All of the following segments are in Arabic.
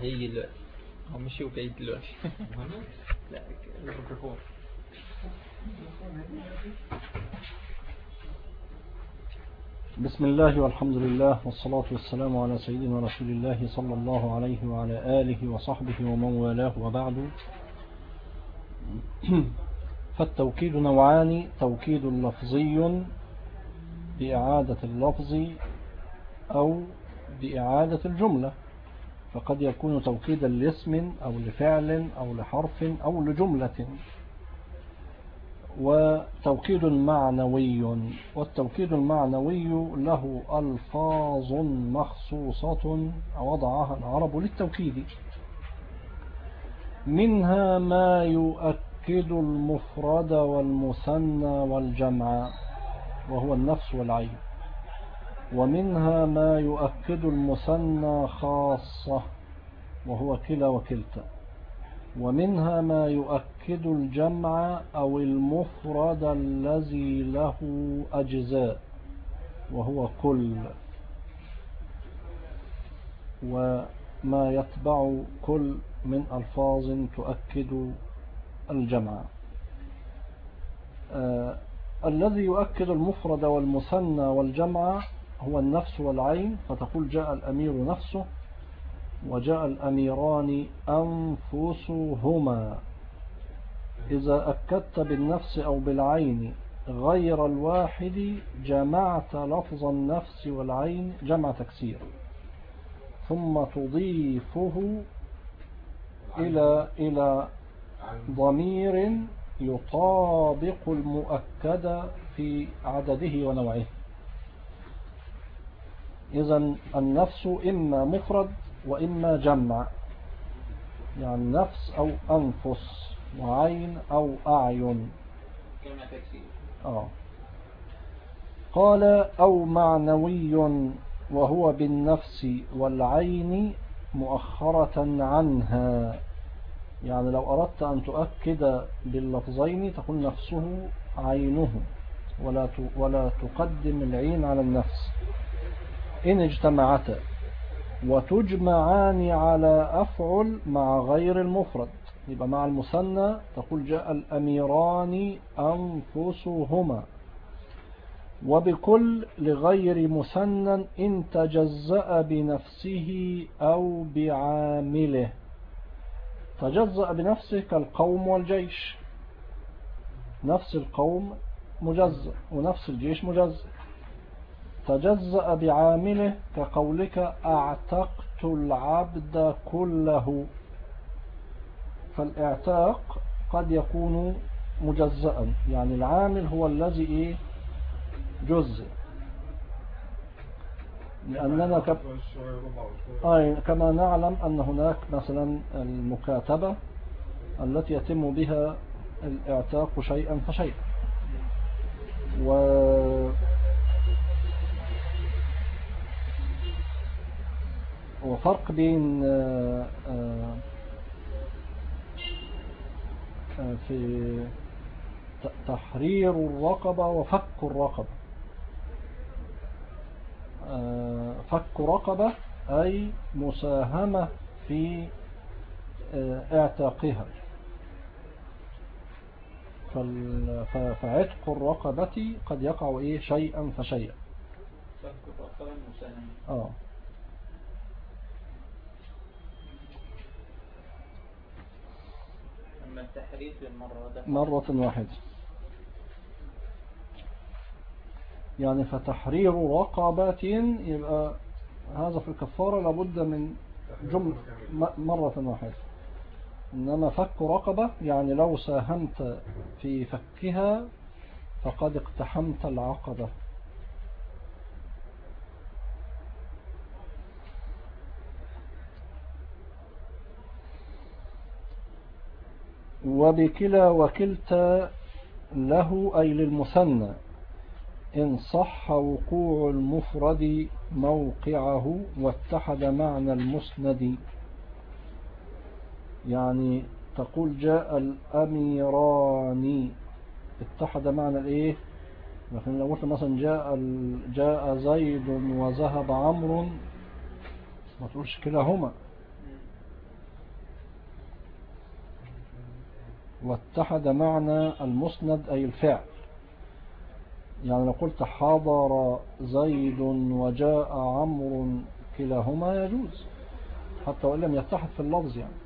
هيجي دلوقتي، هو مشي وجاي دلوقتي. لا الميكروفون. بسم الله والحمد لله والصلاة والسلام على سيدنا رسول الله صلى الله عليه وعلى آله وصحبه ومن والاه، وبعد. فالتوكيد نوعان: توكيد لفظي بإعادة اللفظ أو بإعادة الجملة، فقد يكون توكيدا لاسم أو لفعل أو لحرف أو لجملة. وتوكيد معنوي، والتوكيد المعنوي له ألفاظ مخصوصة وضعها العرب للتوكيد، منها ما يؤكد المفرد والمثنى والجمع وهو النفس والعين، ومنها ما يؤكد المثنى خاصة وهو كلا وكلتا، ومنها ما يؤكد الجمع أو المفرد الذي له أجزاء وهو كل، وما يتبع كل من ألفاظ تؤكد الجمع. الذي يؤكد المفرد والمثنى والجمع هو النفس والعين، فتقول جاء الأمير نفسه، وجاء الأميران أنفسهما. إذا أكدت بالنفس أو بالعين غير الواحد جمعت لفظ النفس والعين جمع تكسير، ثم تضيفه إلى ضمير يطابق المؤكد في عدده ونوعه. إذن النفس إما مفرد وإما جمع، يعني نفس أو أنفس، وعين أو أعين. قال أو معنوي وهو بالنفس والعين مؤخرة عنها، يعني لو أردت أن تؤكد باللفظين تقول نفسه عينه، ولا تقدم العين على النفس إن اجتمعتا، وتجمعان على أفعل مع غير المفرد. يبقى مع المثنى تقول جاء الأميران أنفسهما، وبكل لغير مثنى إن تجزأ بنفسه أو بعامله. تجزأ بنفسه كالقوم والجيش، نفس القوم مجزأ ونفس الجيش مجزأ. تجزأ بعامله كقولك اعتقت العبد كله، فالاعتاق قد يكون مجزأ، يعني العامل هو الذي جزء، لأننا كما نعلم أن هناك مثلا المكاتبة التي يتم بها الاعتاق شيئا فشيئا، وفرق بين في تحرير الرقبة وفك الرقبة. فك رقبة أي مساهمة في اعتاقها، فعتق الرقبة قد يقع شيئا فشيئا. فك الرقبة مساهمة. أما التحرير مرة واحدة، يعني فتحرير رقبة يبقى هذا في الكفارة لابد من جملة مرة واحدة. إنما فك رقبة يعني لو ساهمت في فكها فقد اقتحمت العقبة. وبكلا وكلتا له أي للمثنى إن صح وقوع المفرد موقعه واتحد معنى المسند. يعني تقول جاء الأميران اتحد معنى لكن لو قلت مثلا جاء زيد وذهب عمرو ما تقولش كلاهما، واتحد معنى المسند أي الفعل. يعني لو قلت حضر زيد وجاء عمرو كلاهما يجوز حتى وإن لم يتحد في اللفظ يعني.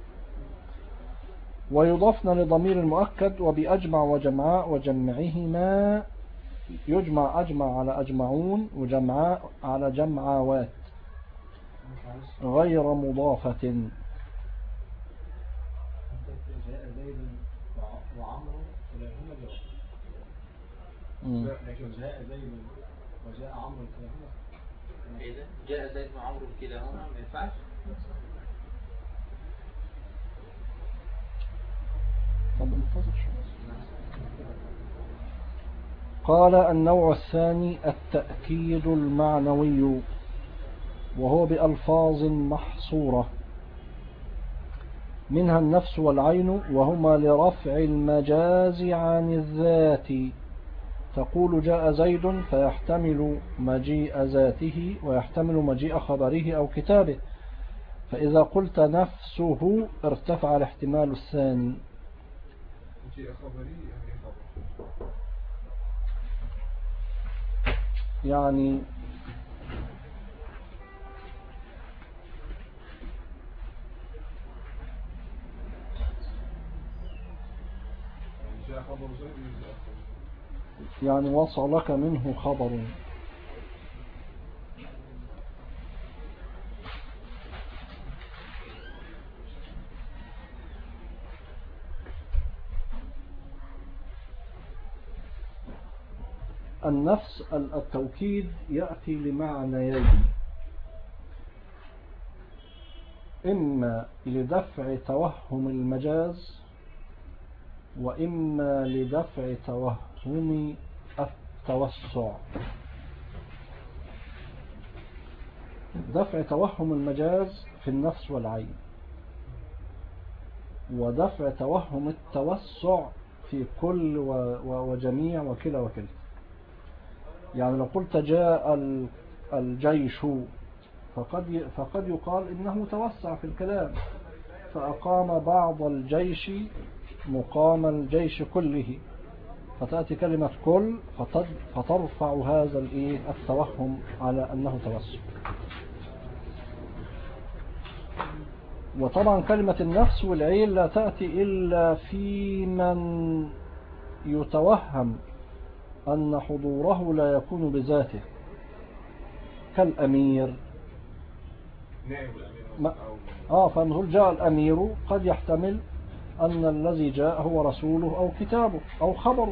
ويضافن لضمير المؤكد وبأجمع وجمعاء وجمعهما يجمع أجمع على أجمعون وجمعاء على جمعاوات غير مضافة. جاء زيد وعمرو كلاهما جواب. لكن جاء زيد وجاء عمرو كلاهما إذا جاء زيد وعمرو كلاهما ما ينفعش. قال النوع الثاني التأكيد المعنوي وهو بألفاظ محصورة منها النفس والعين وهما لرفع المجاز عن الذات. تقول جاء زيد فيحتمل مجيء ذاته ويحتمل مجيء خبره أو كتابه، فإذا قلت نفسه ارتفع الاحتمال الثاني. مجيء خبره يعني يعني وصلك منه خبر. النفس التوكيد يأتي لمعنيين: إما لدفع توهم المجاز وإما لدفع توهم التوسع. دفع توهم المجاز في النفس والعين، ودفع توهم التوسع في كل وجميع وكلا وكلا. يعني لو قلت جاء الجيش فقد يقال إنه توسع في الكلام فأقام بعض الجيش مقام الجيش كله، فتأتي كلمة كل فترفع هذا التوهم على أنه توسع. وطبعا كلمة النفس والعين لا تأتي إلا في من يتوهم أن حضوره لا يكون بذاته كالأمير. فنقول جاء الأمير قد يحتمل أن الذي جاء هو رسوله أو كتابه أو خبره،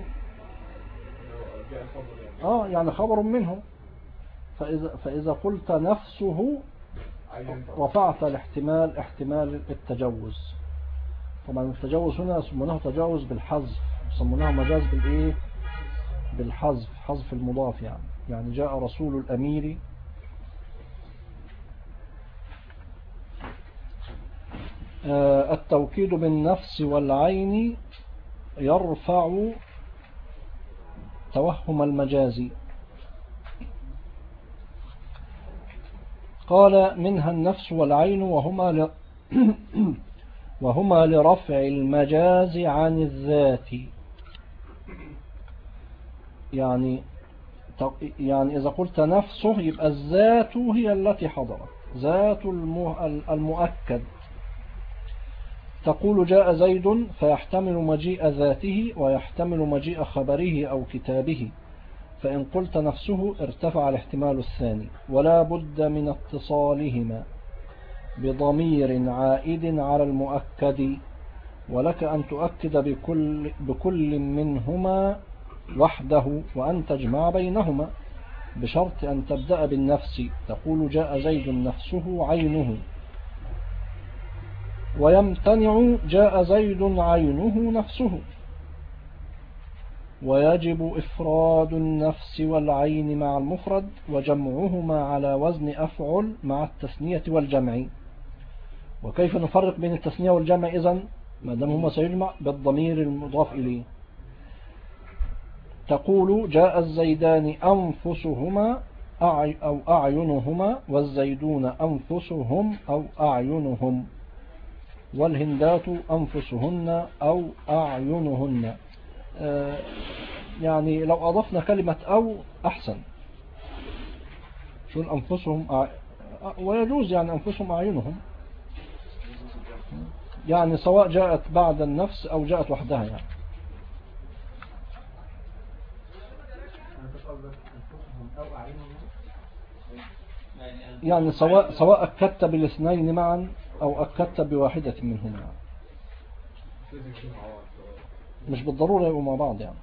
يعني خبر منه. فإذا قلت نفسه رفعت الاحتمال احتمال التجوز. طبعا التجوز هنا يسمونه تجاوز بالحذف، يسمونه مجاز بالحذف، حذف المضاف. يعني جاء رسول الأمير. التوكيد بالنفس والعين يرفع توهم المجاز. قال منها النفس والعين وهما لرفع المجاز عن الذات. يعني إذا قلت نفسه يبقى الذات هي التي حضرت، ذات المؤكد. تقول جاء زيد فيحتمل مجيء ذاته ويحتمل مجيء خبره أو كتابه، فإن قلت نفسه ارتفع الاحتمال الثاني، ولا بد من اتصالهما بضمير عائد على المؤكد، ولك أن تؤكد بكل منهما وحده وأن تجمع بينهما بشرط أن تبدأ بالنفس. تقول جاء زيد نفسه عينه، ويمتنع جاء زيد عينه نفسه. ويجب إفراد النفس والعين مع المفرد وجمعهما على وزن أفعل مع التثنية والجمع. وكيف نفرق بين التثنية والجمع إذن ما دام هما سيجمع بالضمير المضاف إليه؟ تقول جاء الزيدان أنفسهما أو أعينهما، والزيدون أنفسهم أو أعينهم. والهندات أنفسهن أو أعينهن. يعني لو أضفنا كلمة أو أحسن، شو أنفسهم ويجوز يعني أنفسهم أعينهم، يعني سواء جاءت بعد النفس أو جاءت وحدها يعني. يعني سواء أكدت بالاثنين معا أو أكدت بواحدة منهما، مش بالضرورة يبقوا مع بعض يعني.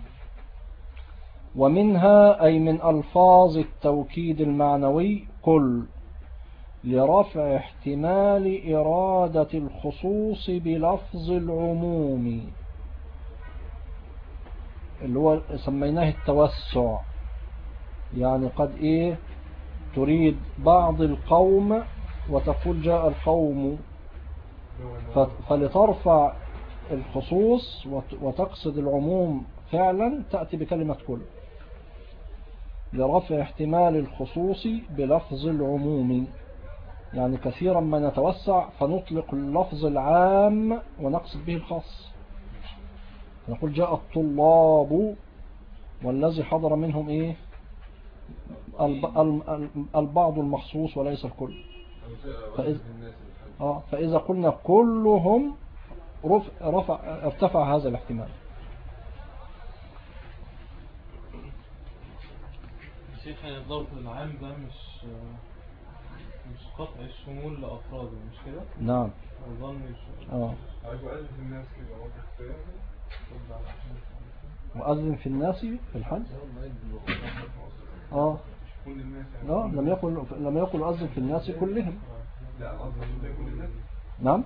ومنها أي من ألفاظ التوكيد المعنوي قل لرفع احتمال إرادة الخصوص بلفظ العموم، اللي هو سميناه التوسع. يعني قد تريد بعض القوم وتقول جاء القوم، فلترفع الخصوص وتقصد العموم فعلا تأتي بكلمة كل لرفع احتمال الخصوص بلفظ العموم. يعني كثيرا ما نتوسع فنطلق اللفظ العام ونقصد به الخاص، نقول جاء الطلاب والذي حضر منهم البعض المخصوص وليس الكل. فإذا قلنا كلهم ارتفع هذا الاحتمال. شيخ الضبط العام ده مش قطع الشمول لأفراده، مش كده؟ نعم. وأذن في الناس في الحج. لا، لم يقل أذن في الناس كلهم. نعم.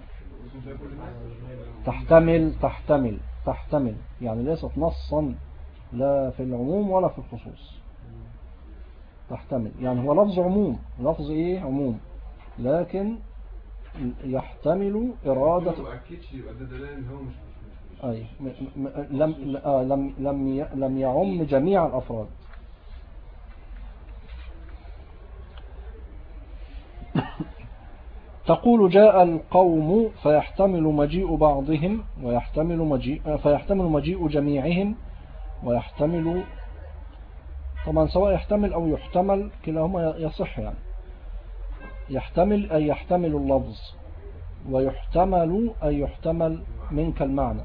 تحتمل يعني ليست نصا لا في العموم ولا في الخصوص. تحتمل يعني هو لفظ عموم، لفظ عموم، لكن يحتمل إرادة. أي لم يعم جميع الأفراد. تقول جاء القوم فيحتمل مجيء بعضهم فيحتمل مجيء جميعهم، ويحتمل طبعا سواء يحتمل أو يحتمل كلاهما يصح يعني. يحتمل أي يحتمل اللفظ، ويحتمل أي يحتمل منك المعنى.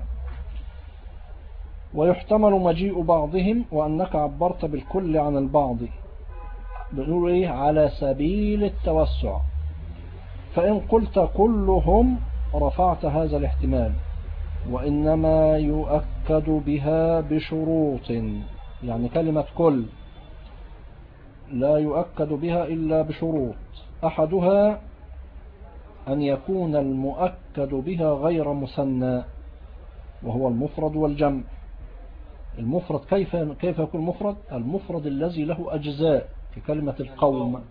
ويحتمل مجيء بعضهم، وأنك عبرت بالكل عن البعض، بنقول على سبيل التوسع. فإن قلت كلهم رفعت هذا الاحتمال، وإنما يؤكد بها بشروط. يعني كلمة كل لا يؤكد بها إلا بشروط، أحدها أن يكون المؤكد بها غير مثنى، وهو المفرد والجمع. المفرد كيف يكون مفرد؟ المفرد الذي له أجزاء في كلمة القوم.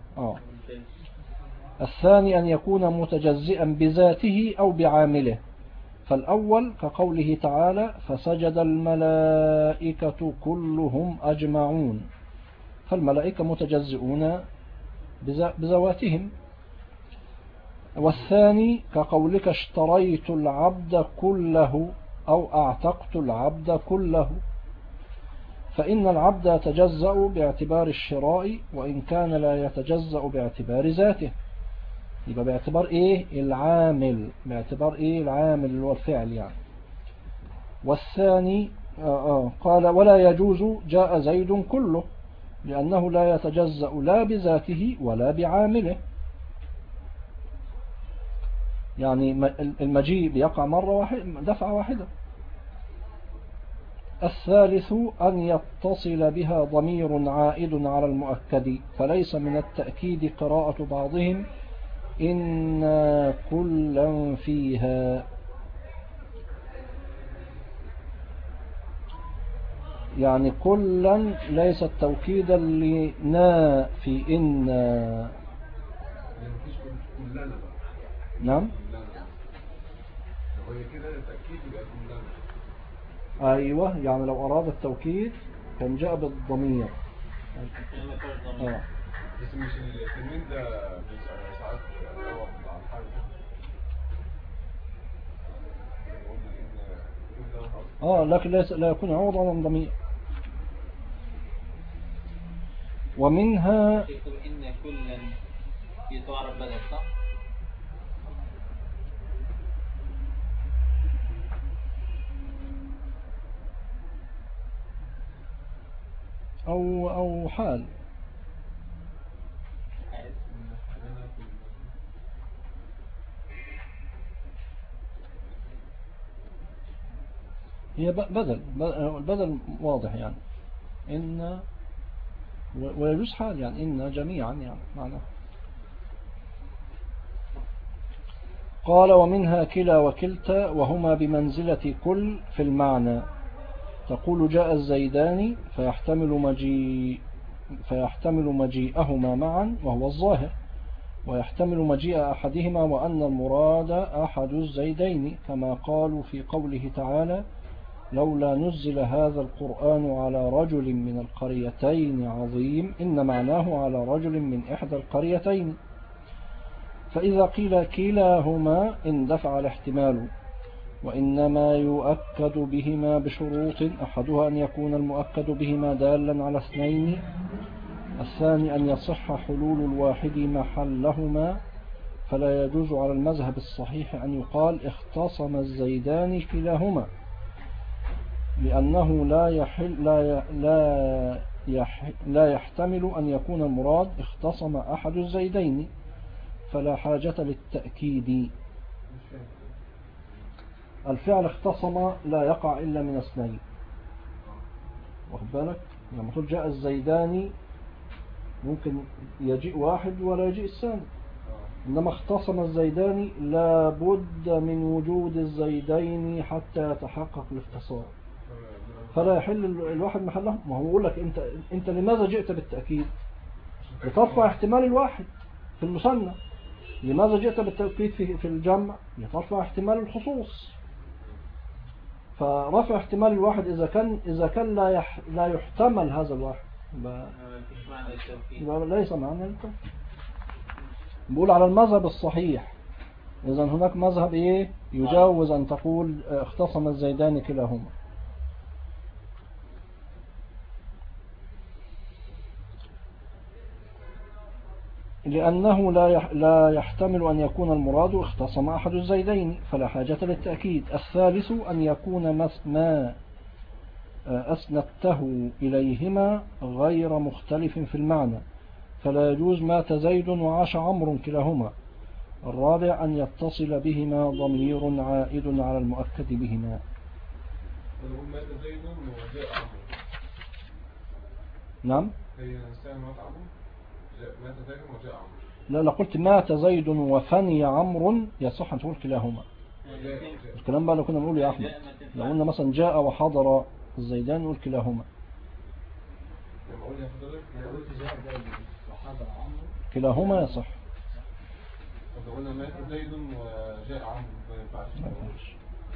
الثاني أن يكون متجزئا بذاته أو بعامله، فالأول كقوله تعالى فسجد الملائكة كلهم أجمعون، فالملائكة متجزئون بذواتهم. والثاني كقولك اشتريت العبد كله أو اعتقت العبد كله، فإن العبد يتجزأ باعتبار الشراء وإن كان لا يتجزأ باعتبار ذاته. يبقى باعتبار العامل، باعتبار العامل اللي هو الفعل يعني. والثاني قال ولا يجوز جاء زيد كله، لأنه لا يتجزأ لا بذاته ولا بعامله. يعني المجيء بيقع مرة واحدة، دفعة واحدة. الثالث أن يتصل بها ضمير عائد على المؤكد، فليس من التأكيد قراءة بعضهم إن كلا فيها. يعني كلا ليس توكيدا لنا في إن. نعم. أيوة، يعني لو أراد التوكيد كان جاء بالضمير. بس مش التنوين ده ساعات على الحاجة. لكن لا يكون عوضا عن ضمير. ومنها يقول إن كلا يتعرف بدل صح؟ أو حال. هي بدل، البدل واضح يعني إن، ويجوز حال يعني إن جميعا يعني معناه. قال ومنها كلا وكلتا وهما بمنزلة كل في المعنى. تقول جاء الزيدان فيحتمل مجيئهما معا وهو الظاهر، ويحتمل مجيء أحدهما وأن المراد أحد الزيدين، كما قالوا في قوله تعالى لولا نزل هذا القرآن على رجل من القريتين عظيم، إن معناه على رجل من إحدى القريتين. فإذا قيل كلاهما اندفع الاحتمال، وإنما يؤكد بهما بشروط، أحدها أن يكون المؤكد بهما دالا على اثنين، الثاني أن يصح حلول الواحد محلهما، فلا يجوز على المذهب الصحيح أن يقال اختصم الزيدان كلاهما، لأنه لا يحتمل أن يكون المراد اختصم أحد الزيدين، فلا حاجة للتأكيد. الفعل اختصم لا يقع إلا من اثنين، واخد بالك؟ لما تقول جاء الزيدان ممكن يجيء واحد ولا يجيء الثاني، إنما اختصم الزيدان لا بد من وجود الزيدين حتى يتحقق الاختصار، فلا يحل الواحد محله. ما هو يقول لك انت لماذا جئت بالتأكيد؟ لترفع احتمال الواحد في المثنى. لماذا جئت بالتأكيد في الجمع؟ لترفع احتمال الخصوص. فرفع احتمال الواحد إذا كان لا يحتمل هذا الواحد ليس معنى التوكيد. بقول على المذهب الصحيح، إذا هناك مذهب يجاوز أن تقول اختصم الزيدان كلاهما. لأنه لا يحتمل أن يكون المراد اختصم أحد الزيدين، فلا حاجة للتأكيد. الثالث أن يكون ما أسندته إليهما غير مختلف في المعنى، فلا يجوز مات زيد وعاش عمرو كلاهما. الرابع أن يتصل بهما ضمير عائد على المؤكد بهما. مات زيد وجاء عمرو. نعم. هي إنسان مات عمرو، مات زيد وجاء عمرو. لا قلت مات زيد وفني عمرو يصح أن تقول كلاهما. الكلام بقى لو كنا نقول يا أحمد، لو قلنا مثلا جاء وحضر الزيدان نقول كلاهما. لما أقول يا حضرتك لو قلت جاء زيد وحضر عمرو كلاهما يصح. لو قلنا مات زيد وجاء عمرو ما ينفعش.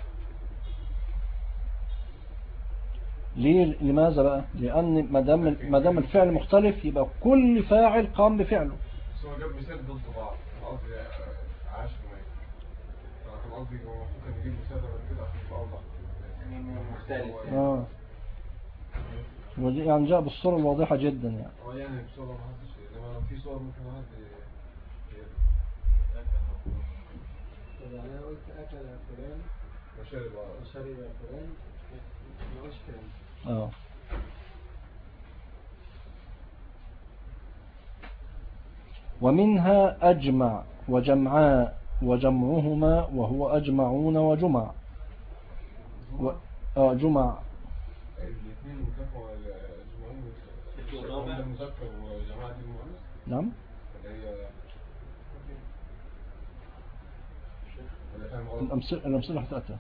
ليه؟ لماذا بقى؟ لأن ما دام الفعل مختلف يبقى كل فاعل قام بفعله. بس هو جاب مثال ضد بعض، قصدي عاش ومات، فكان قصدي هو ممكن يجيب مثال كده عشان يبقى أوضح. يعني جاء بالصورة الواضحة جدا يعني. يعني بصورة ما حدش، لما في صور ممكن واحد يعني أنا قلت أكل فلان وشرب فلان ما قلتش كلام. ومنها أجمع وجمعاء وجمعهما وهو أجمعون وجمع. جمع الاثنين مذكر والجمعين مذكر وجماعة المؤنث. نعم. الأمثلة هتأتي.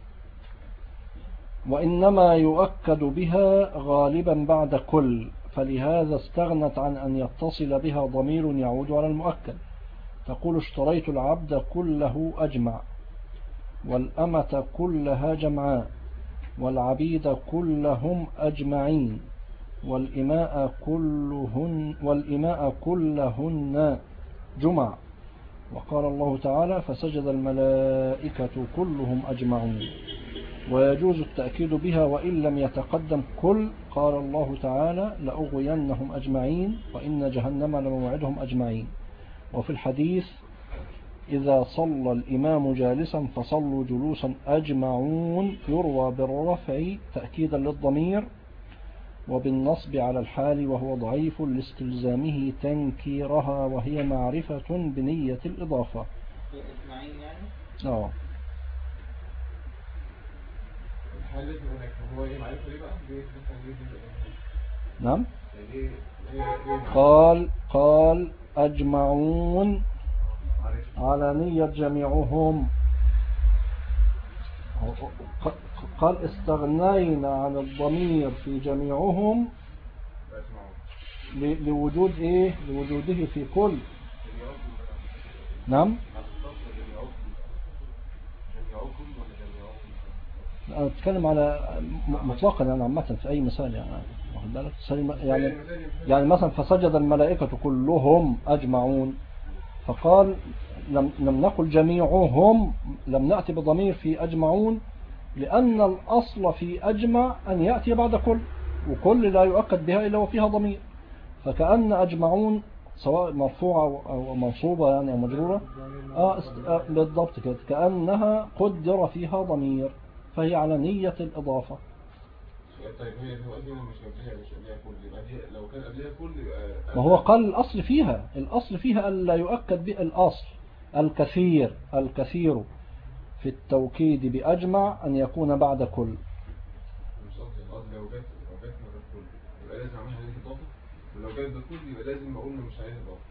وإنما يؤكد بها غالبا بعد كل، فلهذا استغنت عن أن يتصل بها ضمير يعود على المؤكد. تقول اشتريت العبد كله أجمع، والأمة كلها جمعاء، والعبيد كلهم أجمعين، والإماء كلهن جمع. وقال الله تعالى فسجد الملائكة كلهم أجمعون. ويجوز التأكيد بها وإن لم يتقدم كل. قال الله تعالى لأغوينهم أجمعين وإن جهنم لموعدهم أجمعين. وفي الحديث إذا صلى الإمام جالسا فصلوا جلوسا أجمعون، يروى بالرفع تأكيدا للضمير وبالنصب على الحال، وهو ضعيف لاستلزامه تنكيرها، وهي معرفة بنية الإضافة. أجمعين يعني؟ الحال لازم هناك هو ايه معرفة ليه بقى؟ نعم. ليه قال أجمعون على نية جميعهم. قال استغنينا عن الضمير في جميعهم لوجود ايه؟ لوجوده في كل. نعم. أنا أتكلم على مطلقا يعني عامة في أي مثال يعني واخد بالك يعني مثلا فسجد الملائكة كلهم أجمعون، فقال لم نقل جميعهم، لم نأتي بضمير في أجمعون، لأن الأصل في أجمع أن يأتي بعد كل، وكل لا يؤكد بها إلا وفيها ضمير، فكأن أجمعون سواء مرفوعة أو منصوبة يعني أو مجرورة بالضبط كده، كأنها قدر فيها ضمير، فهي على نية الإضافة. طيب هي دلوقتي مش قبلها كل، يبقى دي لو كان قبلها كل ما هو قال الأصل فيها ألا يؤكد بالأصل الكثير في التوكيد بأجمع أن يكون بعد كل. مش قصدي لو جت من غير كل يبقى لازم اعملها عليه اضافه، ولو جت بكل يبقى لازم اقول مش عليه اضافه.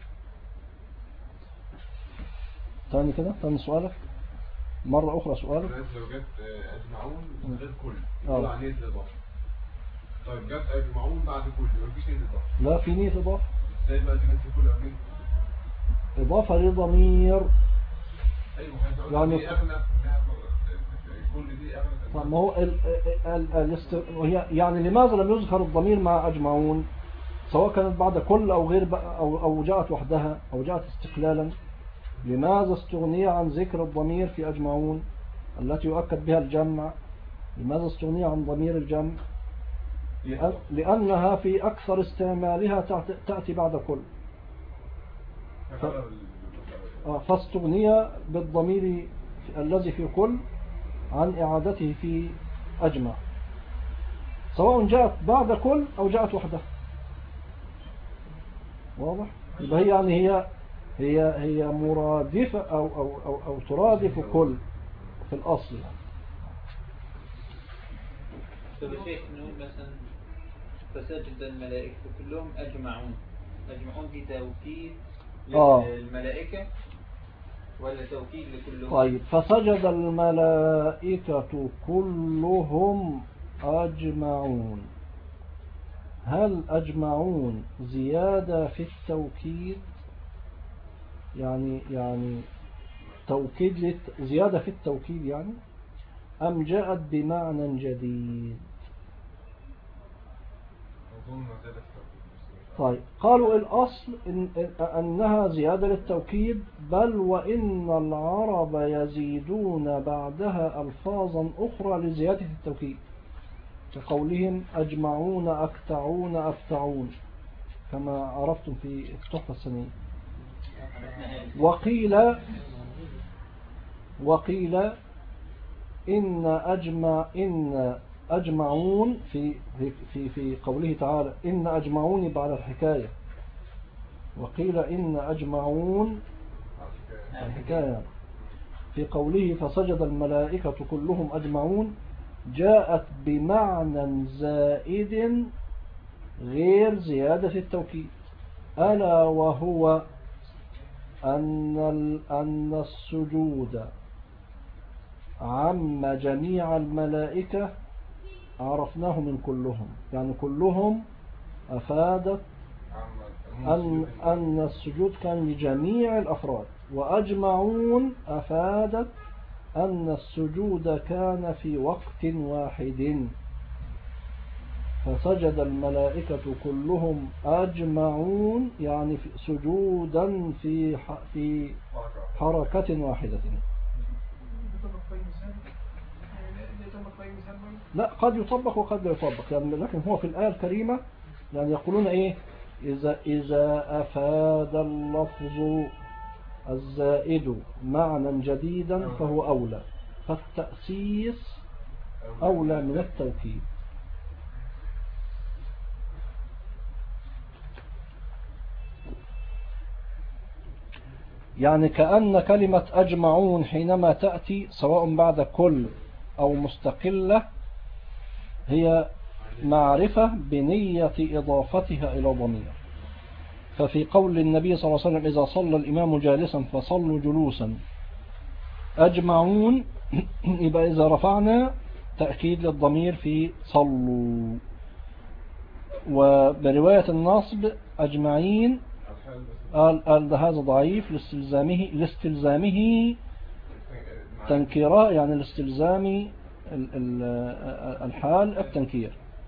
تاني كده، تاني سؤالك مرة أخرى سؤالك. لو جت أجمعون من غير كل يقول عليه الإضافة. طيب جت أجمعون بعد كل يبقى مفيش نية إضافة. لا في نية إضافة. ازاي بقى تجد في كل أمين؟ إضافة لضمير. أيوه يعني دي أغنى كل دي أغنى. ما هو يعني لماذا لم يذكر الضمير مع أجمعون سواء كانت بعد كل أو غير أو جاءت وحدها أو جاءت استقلالا؟ لماذا استغني عن ذكر الضمير في أجمعون التي يؤكد بها الجمع؟ لماذا استغني عن ضمير الجمع؟ لأنها في أكثر استعمالها تأتي بعد كل، فاستغني بالضمير الذي في كل عن إعادته في أجمع، سواء جاءت بعد كل أو جاءت وحدها. واضح؟ يبقى هي يعني هي مرادفة أو ترادف كل في الأصل. فبشيخ نقول مثلا فسجد الملائكة كلهم أجمعون دي توكيد للملائكة ولا توكيد لكلهم؟ طيب فسجد الملائكة كلهم أجمعون، هل أجمعون زيادة في التوكيد يعني توكيد زيادة في التوكيد يعني، أم جاءت بمعنى جديد؟ طيب قالوا الأصل أنها زيادة للتوكيد، بل وإن العرب يزيدون بعدها ألفاظا أخرى لزيادة التوكيد، كقولهم أجمعون أكتعون أفتعون كما عرفتم في التحفة السنية. وقيل إن أجمعون في قوله تعالى إن أجمعون بعد الحكاية، وقيل إن أجمعون الحكاية في قوله فسجد الملائكة كلهم أجمعون جاءت بمعنى زائد غير زيادة التوكيد، ألا وهو أن السجود عم جميع الملائكة عرفناه من كلهم، يعني كلهم أفادت أن السجود كان لجميع الأفراد، وأجمعون أفادت أن السجود كان في وقت واحد، فسجد الملائكة كلهم أجمعون يعني سجودا في حركة واحدة. لا، قد يطبق وقد لا يطبق يعني، لكن هو في الآية الكريمة يعني يقولون إيه؟ إذا أفاد اللفظ الزائد معنى جديدا فهو أولى، فالتأسيس أولى من التوكيد. يعني كأن كلمة أجمعون حينما تأتي سواء بعد كل أو مستقلة هي معرفة بنية إضافتها إلى ضمير. ففي قول النبي صلى الله عليه وسلم إذا صلى الإمام جالسا فصلوا جلوسا أجمعون، يبقى إذا رفعنا تأكيد للضمير في صلوا. وبرواية النصب أجمعين قال هذا ضعيف لاستلزامه تنكيرا، يعني لاستلزام الحال التنكير.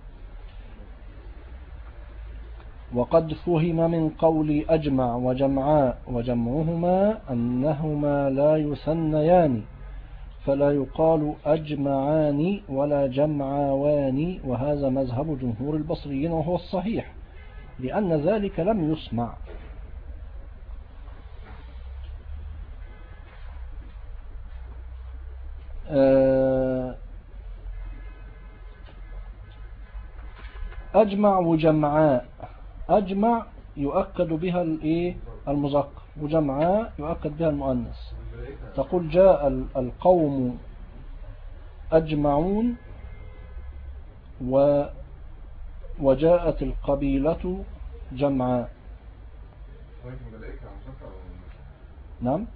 وقد فهم من قول أجمع وجمعاء وجمعهما أنهما لا يثنيان، فلا يقال أجمعان ولا جمعوان، وهذا مذهب جمهور البصريين وهو الصحيح لأن ذلك لم يسمع. أجمع وجمعاء، أجمع يؤكد بها المذكر، وجمعاء يؤكد بها المؤنث. تقول جاء القوم أجمعون وجاءت القبيلة جمعاء. نعم.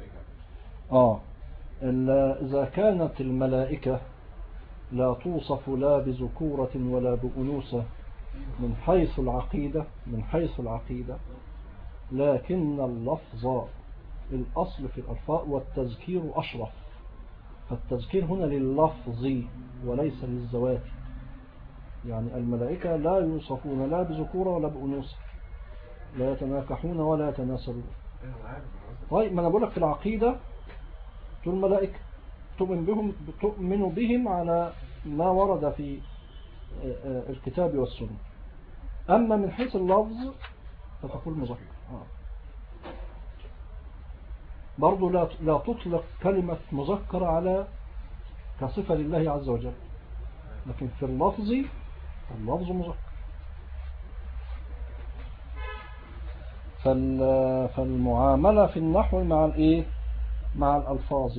إذا كانت الملائكة لا توصف لا بذكورة ولا بأنوثة من حيث العقيدة، لكن اللفظ الأصل في الألفاظ والتذكير أشرف، فالتذكير هنا لللفظ وليس للذوات. يعني الملائكة لا يوصفون لا بذكورة ولا بأنوثة، لا يتناكحون ولا يتناسلون. طيب ما أنا بقولك في العقيدة دول ملائكة تؤمن بهم على ما ورد في الكتاب والسنة. أما من حيث اللفظ فتقول مذكر. برضو لا تطلق كلمة مذكر على كصفة لله عز وجل، لكن في اللفظ مذكر. فالمعاملة في النحو مع الألفاظ.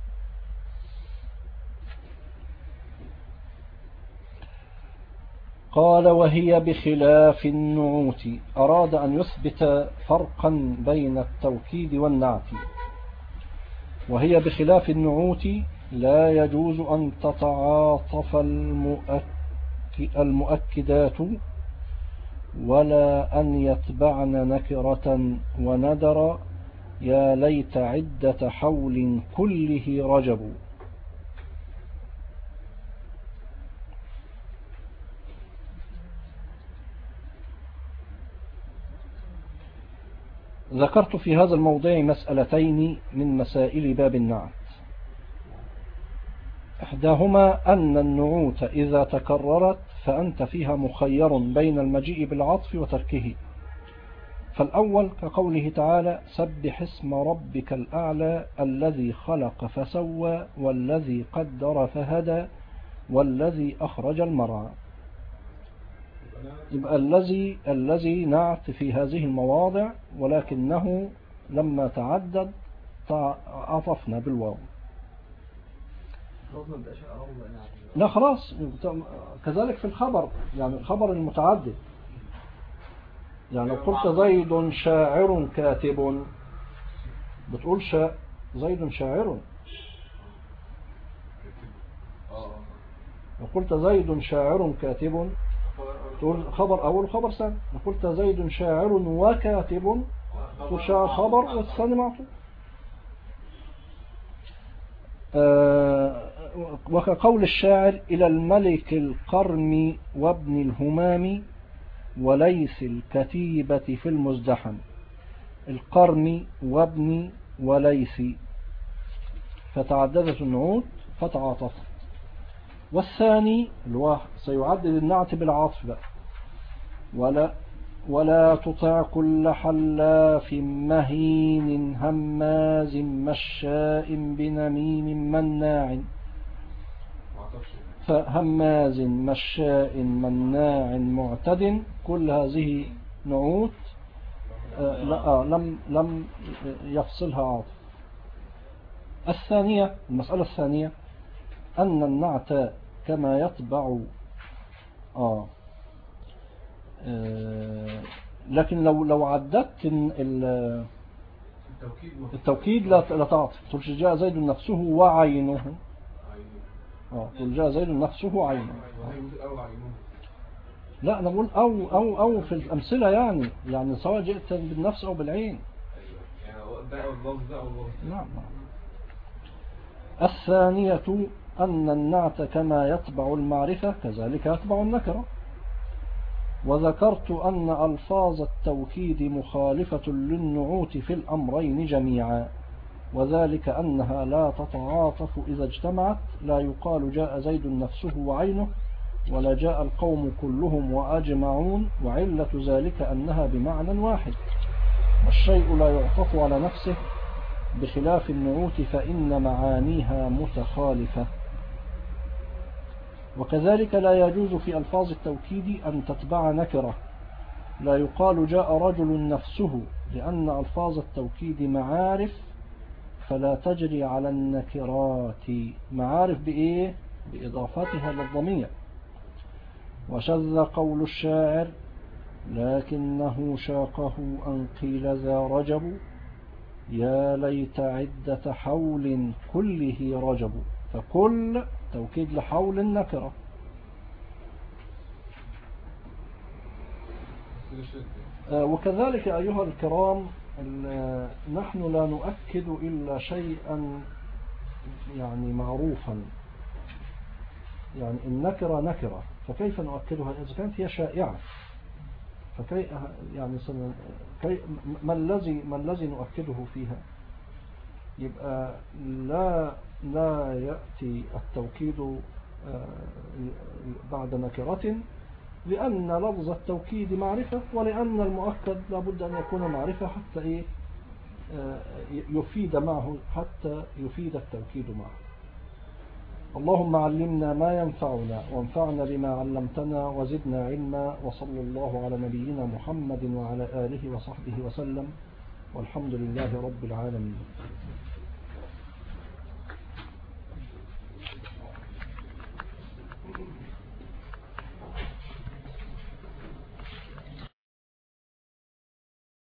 قال وهي بخلاف النعوت، أراد أن يثبت فرقا بين التوكيد والنعت. وهي بخلاف النعوت لا يجوز أن تتعاطف المؤكدات ولا أن يتبعن نكرة وندر يا ليت عدة حول كله رجب. ذكرت في هذا الموضع مسألتين من مسائل باب النعت. إحداهما أن النعوت إذا تكررت فأنت فيها مخير بين المجيء بالعطف وتركه. فالأول كقوله تعالى سبح اسم ربك الأعلى الذي خلق فسوى والذي قدر فهدى والذي أخرج المرعى. يبقى الذي نعت في هذه المواضع، ولكنه لما تعدد عطفنا بالواو. لا خلاص، كذلك في الخبر، يعني الخبر المتعدد. يعني لو قلت زيد شاعر كاتب بتقول زيد شاعر. لو قلت زيد شاعر كاتب تقول خبر أول خبر ثاني. لو قلت زيد شاعر وكاتب تقول شاعر خبر والثاني معطوف. وكقول الشاعر إلى الملك القرم وابن الهمام وليس الكتيبة في المزدحم. القرم وابن وليس فتعددت النعوت فتعاطفت. والثاني اللي هو سيعدد النعت بالعطف بقى. ولا تطع كل حلاف مهين هماز مشاء بنميم مناع. فهماز مشاء مناع معتد كل هذه نعوت لم يفصلها عاطف. الثانية، المسألة الثانية أن النعت كما يتبع لكن لو عددت التوكيد لا تعطف. تقولش جاء زيد نفسه وعينه. تقول جاء زيد نفسه عينه. لا أنا بقول أو في الأمثلة يعني سواء جئت بالنفس أو بالعين. نعم. الثانية أن النعت كما يتبع المعرفة كذلك يتبع النكرة. وذكرت أن ألفاظ التوكيد مخالفة للنعوت في الأمرين جميعا، وذلك أنها لا تتعاطف إذا اجتمعت. لا يقال جاء زيد نفسه وعينه، ولا جاء القوم كلهم وأجمعون، وعلة ذلك أنها بمعنى واحد، والشيء لا يعطف على نفسه بخلاف النعوت فإن معانيها متخالفة. وكذلك لا يجوز في ألفاظ التوكيد أن تتبع نكرة. لا يقال جاء رجل نفسه، لأن ألفاظ التوكيد معارف فلا تجري على النكرات. معارف بإيه؟ بإضافتها للضمير. وشذ قول الشاعر لكنه شاقه أن قيل ذا رجب، يا ليت عدة حول كله رجب. فكل توكيد لحول النكرة. وكذلك أيها الكرام نحن لا نؤكد إلا شيئا يعني معروفا. يعني النكرة نكرة، فكيف نؤكدها إذا كانت هي شائعة؟ يعني ما الذي نؤكده فيها؟ يبقى لا يأتي التوكيد بعد نكرة، لأن لفظ التوكيد معرفة، ولأن المؤكد لابد أن يكون معرفة حتى يفيد معه، حتى يفيد التوكيد معه. اللهم علمنا ما ينفعنا وانفعنا بما علمتنا وزدنا علما. وصلى الله على نبينا محمد وعلى آله وصحبه وسلم، والحمد لله رب العالمين.